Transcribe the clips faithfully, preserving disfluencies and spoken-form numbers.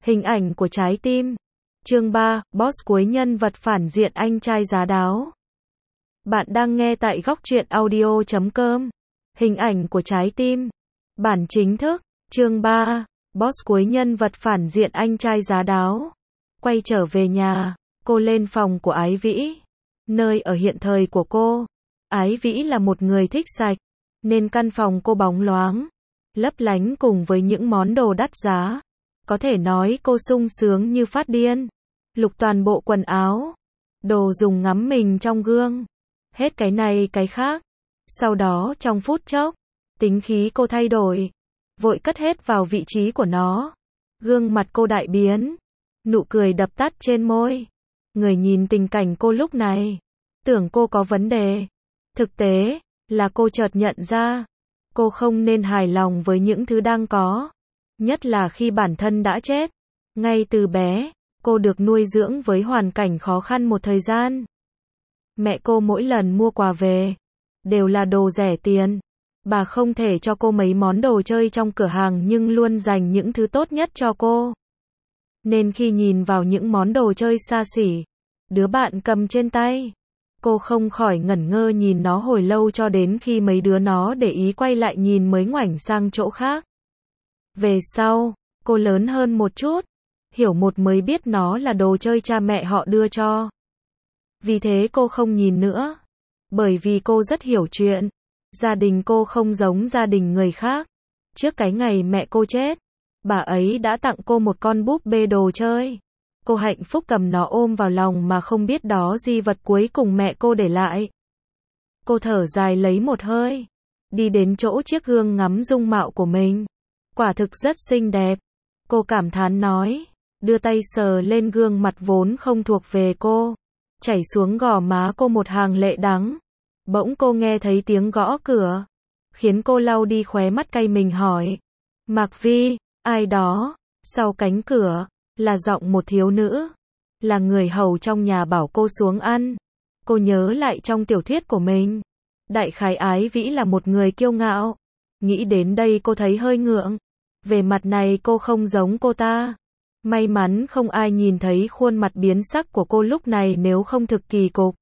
Hình ảnh của trái tim. Chương ba, boss cuối nhân vật phản diện anh trai giá đáo. Bạn đang nghe tại góc truyện audio chấm com. Hình ảnh của trái tim. Bản chính thức. Chương ba, boss cuối nhân vật phản diện anh trai giá đáo. Quay trở về nhà, cô lên phòng của Ái Vĩ. Nơi ở hiện thời của cô. Ái Vĩ là một người thích sạch, nên căn phòng cô bóng loáng, lấp lánh cùng với những món đồ đắt giá. Có thể nói cô sung sướng như phát điên. Lục toàn bộ quần áo, đồ dùng ngắm mình trong gương. Hết cái này cái khác. Sau đó trong phút chốc, tính khí cô thay đổi. Vội cất hết vào vị trí của nó. Gương mặt cô đại biến. Nụ cười đập tắt trên môi. Người nhìn tình cảnh cô lúc này, tưởng cô có vấn đề. Thực tế, là cô chợt nhận ra, cô không nên hài lòng với những thứ đang có. Nhất là khi bản thân đã chết. Ngay từ bé, cô được nuôi dưỡng với hoàn cảnh khó khăn một thời gian. Mẹ cô mỗi lần mua quà về, đều là đồ rẻ tiền. Bà không thể cho cô mấy món đồ chơi trong cửa hàng nhưng luôn dành những thứ tốt nhất cho cô. Nên khi nhìn vào những món đồ chơi xa xỉ, đứa bạn cầm trên tay, cô không khỏi ngẩn ngơ nhìn nó hồi lâu cho đến khi mấy đứa nó để ý quay lại nhìn mới ngoảnh sang chỗ khác. Về sau, cô lớn hơn một chút, hiểu một mới biết nó là đồ chơi cha mẹ họ đưa cho. Vì thế cô không nhìn nữa. Bởi vì cô rất hiểu chuyện. Gia đình cô không giống gia đình người khác. Trước cái ngày mẹ cô chết, bà ấy đã tặng cô một con búp bê đồ chơi. Cô hạnh phúc cầm nó ôm vào lòng mà không biết đó di vật cuối cùng mẹ cô để lại. Cô thở dài lấy một hơi, đi đến chỗ chiếc gương ngắm dung mạo của mình. Quả thực rất xinh đẹp. Cô cảm thán nói, đưa tay sờ lên gương mặt vốn không thuộc về cô. Chảy xuống gò má cô một hàng lệ đắng. Bỗng cô nghe thấy tiếng gõ cửa, khiến cô lau đi khóe mắt cay mình hỏi, Mạc Vi, ai đó? Sau cánh cửa, là giọng một thiếu nữ, là người hầu trong nhà bảo cô xuống ăn. Cô nhớ lại trong tiểu thuyết của mình, đại khái Ái Vĩ là một người kiêu ngạo. Nghĩ đến đây cô thấy hơi ngượng. Về mặt này cô không giống cô ta. May mắn không ai nhìn thấy khuôn mặt biến sắc của cô lúc này nếu không thực kỳ cục.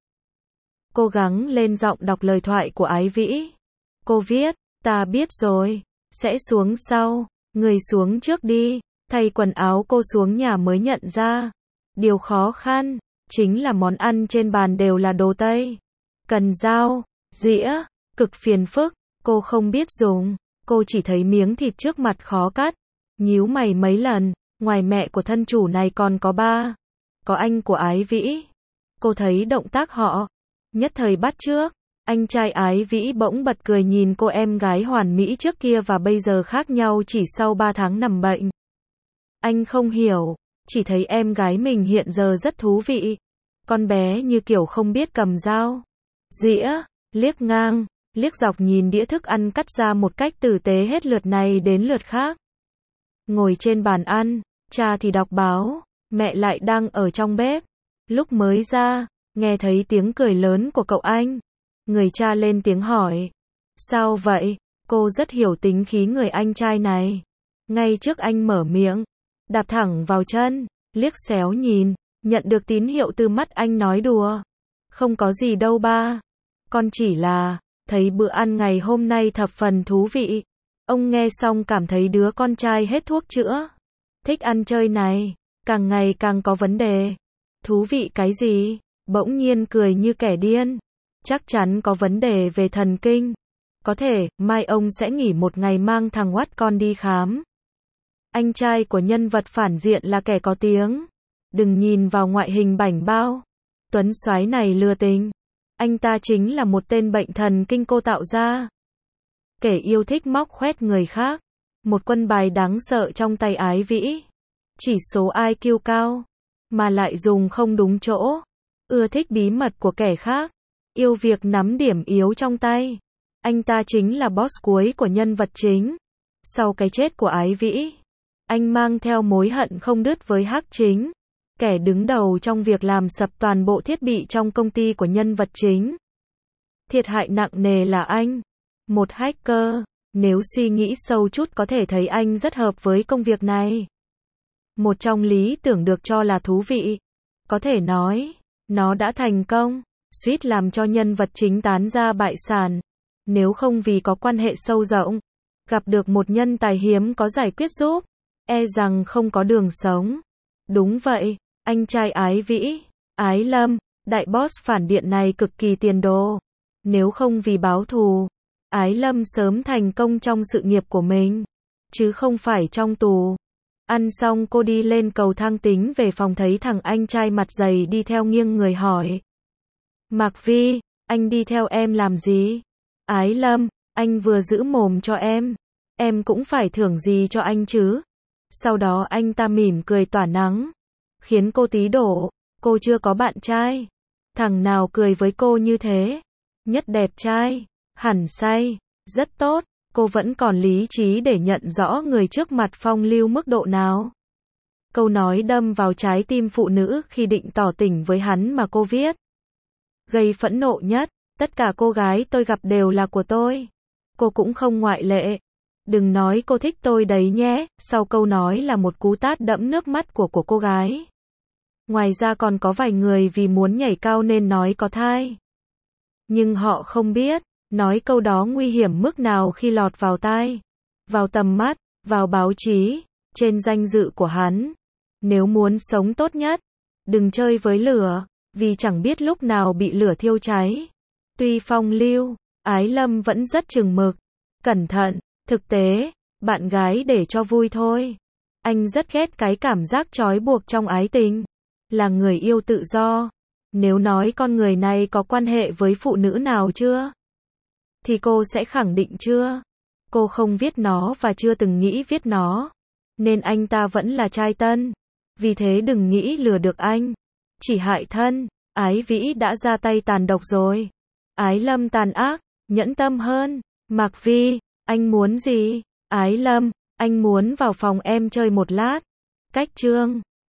Cố gắng lên giọng đọc lời thoại của Ái Vĩ. Cô viết, ta biết rồi, sẽ xuống sau, người xuống trước đi. Thay quần áo cô xuống nhà mới nhận ra. Điều khó khăn, chính là món ăn trên bàn đều là đồ Tây. Cần dao, dĩa, cực phiền phức, cô không biết dùng. Cô chỉ thấy miếng thịt trước mặt khó cắt. Nhíu mày mấy lần, ngoài mẹ của thân chủ này còn có ba. Có anh của Ái Vĩ. Cô thấy động tác họ, nhất thời bắt chước. Anh trai Ái Vĩ bỗng bật cười nhìn cô em gái hoàn mỹ trước kia và bây giờ khác nhau chỉ sau ba tháng nằm bệnh. Anh không hiểu, chỉ thấy em gái mình hiện giờ rất thú vị. Con bé như kiểu không biết cầm dao, dĩa, liếc ngang, liếc dọc nhìn đĩa thức ăn cắt ra một cách tử tế hết lượt này đến lượt khác. Ngồi trên bàn ăn, cha thì đọc báo, mẹ lại đang ở trong bếp. Lúc mới ra, nghe thấy tiếng cười lớn của cậu anh. Người cha lên tiếng hỏi, sao vậy? Cô rất hiểu tính khí người anh trai này. Ngay trước anh mở miệng, đạp thẳng vào chân, liếc xéo nhìn, nhận được tín hiệu từ mắt anh nói đùa. Không có gì đâu ba. Con chỉ là, thấy bữa ăn ngày hôm nay thập phần thú vị. Ông nghe xong cảm thấy đứa con trai hết thuốc chữa. Thích ăn chơi này, càng ngày càng có vấn đề. Thú vị cái gì? Bỗng nhiên cười như kẻ điên. Chắc chắn có vấn đề về thần kinh. Có thể, mai ông sẽ nghỉ một ngày mang thằng Watt con đi khám. Anh trai của nhân vật phản diện là kẻ có tiếng. Đừng nhìn vào ngoại hình bảnh bao. Tuấn soái này lừa tình. Anh ta chính là một tên bệnh thần kinh cô tạo ra. Kẻ yêu thích móc khoét người khác. Một quân bài đáng sợ trong tay Ái Vĩ. Chỉ số i kiu cao, mà lại dùng không đúng chỗ. Ưa thích bí mật của kẻ khác. Yêu việc nắm điểm yếu trong tay. Anh ta chính là boss cuối của nhân vật chính. Sau cái chết của Ái Vĩ, anh mang theo mối hận không đứt với Hắc Chính, kẻ đứng đầu trong việc làm sập toàn bộ thiết bị trong công ty của nhân vật chính. Thiệt hại nặng nề là anh, một hacker. Nếu suy nghĩ sâu chút có thể thấy anh rất hợp với công việc này. Một trong lý tưởng được cho là thú vị. Có thể nói, nó đã thành công, suýt làm cho nhân vật chính tán ra bại sản. Nếu không vì có quan hệ sâu rộng, gặp được một nhân tài hiếm có giải quyết giúp, e rằng không có đường sống. Đúng vậy, anh trai Ái Vĩ, Ái Lâm, đại boss phản điện này cực kỳ tiền đồ. Nếu không vì báo thù, Ái Lâm sớm thành công trong sự nghiệp của mình, chứ không phải trong tù. Ăn xong cô đi lên cầu thang tính về phòng thấy thằng anh trai mặt dày đi theo nghiêng người hỏi. Mạc Vi, anh đi theo em làm gì? Ái Lâm, anh vừa giữ mồm cho em. Em cũng phải thưởng gì cho anh chứ. Sau đó anh ta mỉm cười tỏa nắng, khiến cô tí đổ, cô chưa có bạn trai. Thằng nào cười với cô như thế? Nhất đẹp trai, hẳn say, rất tốt, cô vẫn còn lý trí để nhận rõ người trước mặt phong lưu mức độ nào. Câu nói đâm vào trái tim phụ nữ khi định tỏ tình với hắn mà cô viết. Gây phẫn nộ nhất, tất cả cô gái tôi gặp đều là của tôi. Cô cũng không ngoại lệ. Đừng nói cô thích tôi đấy nhé, sau câu nói là một cú tát đẫm nước mắt của của cô gái. Ngoài ra còn có vài người vì muốn nhảy cao nên nói có thai. Nhưng họ không biết, nói câu đó nguy hiểm mức nào khi lọt vào tai, vào tầm mắt, vào báo chí, trên danh dự của hắn. Nếu muốn sống tốt nhất, đừng chơi với lửa, vì chẳng biết lúc nào bị lửa thiêu cháy. Tuy phong lưu, Ái Lâm vẫn rất chừng mực, cẩn thận, thực tế, bạn gái để cho vui thôi. Anh rất ghét cái cảm giác trói buộc trong ái tình. Là người yêu tự do. Nếu nói con người này có quan hệ với phụ nữ nào chưa? Thì cô sẽ khẳng định chưa. Cô không viết nó và chưa từng nghĩ viết nó. Nên anh ta vẫn là trai tân. Vì thế đừng nghĩ lừa được anh. Chỉ hại thân. Ái Vĩ đã ra tay tàn độc rồi. Ái Lâm tàn ác, nhẫn tâm hơn. Mạc Vi, anh muốn gì? Ái Lâm, anh muốn vào phòng em chơi một lát. Cách chương